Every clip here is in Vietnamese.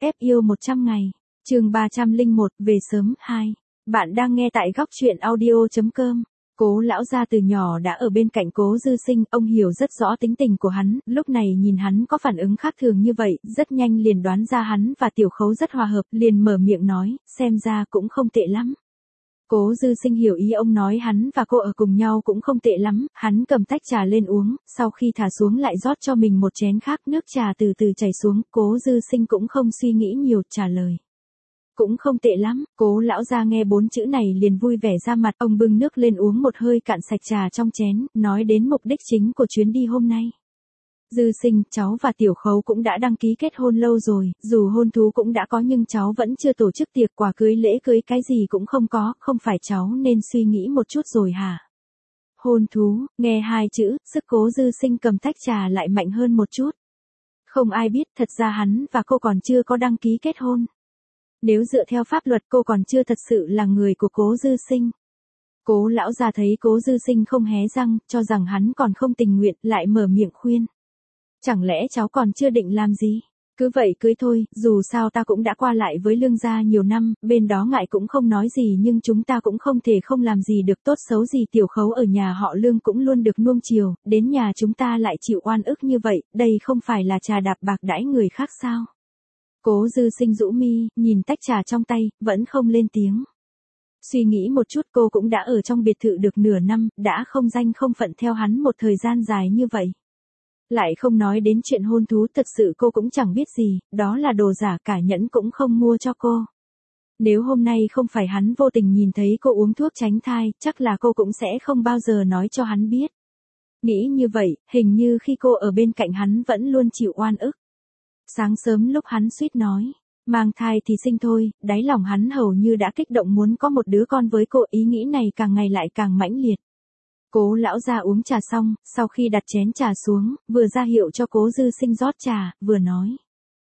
Ép yêu 100 ngày. Chương 301, về sớm 2. Bạn đang nghe tại góc truyện audio.com. Cố lão gia từ nhỏ đã ở bên cạnh Cố Dư Sinh, ông hiểu rất rõ tính tình của hắn, lúc này nhìn hắn có phản ứng khác thường như vậy, rất nhanh liền đoán ra hắn và Tiểu Khấu rất hòa hợp, liền mở miệng nói, xem ra cũng không tệ lắm. Cố Dư Sinh hiểu ý ông nói hắn và cô ở cùng nhau cũng không tệ lắm, hắn cầm tách trà lên uống, sau khi thả xuống lại rót cho mình một chén khác, nước trà từ từ chảy xuống, Cố Dư Sinh cũng không suy nghĩ nhiều, trả lời. Cũng không tệ lắm. Cố lão gia nghe 4 chữ này liền vui vẻ ra mặt, ông bưng nước lên uống một hơi cạn sạch trà trong chén, nói đến mục đích chính của chuyến đi hôm nay. Dư Sinh, cháu và Tiểu Khấu cũng đã đăng ký kết hôn lâu rồi, dù hôn thú cũng đã có nhưng cháu vẫn chưa tổ chức tiệc quà cưới, lễ cưới cái gì cũng không có, không phải cháu nên suy nghĩ một chút rồi hả? Hôn thú, nghe 2 chữ, sức Cố Dư Sinh cầm tách trà lại mạnh hơn một chút. Không ai biết, thật ra hắn và cô còn chưa có đăng ký kết hôn. Nếu dựa theo pháp luật cô còn chưa thật sự là người của Cố Dư Sinh. Cố lão gia thấy Cố Dư Sinh không hé răng, cho rằng hắn còn không tình nguyện, lại mở miệng khuyên. Chẳng lẽ cháu còn chưa định làm gì? Cứ vậy cưới thôi, dù sao ta cũng đã qua lại với Lương gia nhiều năm, bên đó ngại cũng không nói gì nhưng chúng ta cũng không thể không làm gì được, tốt xấu gì Tiểu Khấu ở nhà họ Lương cũng luôn được nuông chiều, đến nhà chúng ta lại chịu oan ức như vậy, đây không phải là trà đạp bạc đãi người khác sao? Cố Dư Sinh rũ mi, nhìn tách trà trong tay, vẫn không lên tiếng. Suy nghĩ một chút, cô cũng đã ở trong biệt thự được nửa năm, đã không danh không phận theo hắn một thời gian dài như vậy. Lại không nói đến chuyện hôn thú, thật sự cô cũng chẳng biết gì, đó là đồ giả, cả nhẫn cũng không mua cho cô. Nếu hôm nay không phải hắn vô tình nhìn thấy cô uống thuốc tránh thai, chắc là cô cũng sẽ không bao giờ nói cho hắn biết. Nghĩ như vậy, hình như khi cô ở bên cạnh hắn vẫn luôn chịu oan ức. Sáng sớm lúc hắn suýt nói, mang thai thì sinh thôi, đáy lòng hắn hầu như đã kích động muốn có một đứa con với cô, ý nghĩ này càng ngày lại càng mãnh liệt. Cố lão gia uống trà xong, sau khi đặt chén trà xuống, vừa ra hiệu cho Cố Dư Sinh rót trà, vừa nói.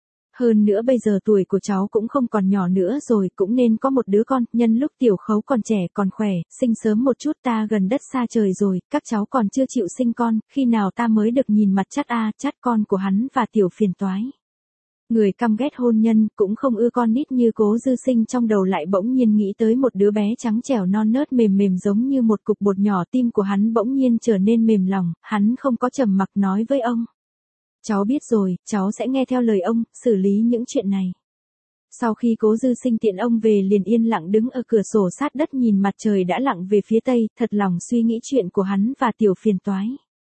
Hơn nữa bây giờ tuổi của cháu cũng không còn nhỏ nữa rồi, cũng nên có một đứa con, nhân lúc Tiểu Khấu còn trẻ, còn khỏe, sinh sớm một chút, ta gần đất xa trời rồi, các cháu còn chưa chịu sinh con, khi nào ta mới được nhìn mặt chắt con của hắn và Tiểu phiền toái. Người căm ghét hôn nhân, cũng không ưa con nít như Cố Dư Sinh, trong đầu lại bỗng nhiên nghĩ tới một đứa bé trắng trẻo non nớt mềm mềm giống như một cục bột nhỏ, tim của hắn bỗng nhiên trở nên mềm lòng, hắn không có trầm mặc nói với ông. Cháu biết rồi, cháu sẽ nghe theo lời ông, xử lý những chuyện này. Sau khi Cố Dư Sinh tiện ông về liền yên lặng đứng ở cửa sổ sát đất nhìn mặt trời đã lặn về phía tây, thật lòng suy nghĩ chuyện của hắn và Tiểu phiền toái.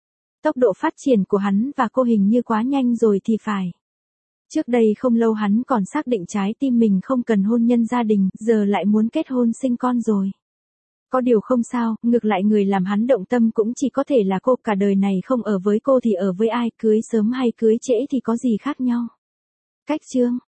Tốc độ phát triển của hắn và cô hình như quá nhanh rồi thì phải. Trước đây không lâu hắn còn xác định trái tim mình không cần hôn nhân gia đình, giờ lại muốn kết hôn sinh con rồi. Có điều không sao, ngược lại người làm hắn động tâm cũng chỉ có thể là cô, cả đời này không ở với cô thì ở với ai, cưới sớm hay cưới trễ thì có gì khác nhau. Cách chương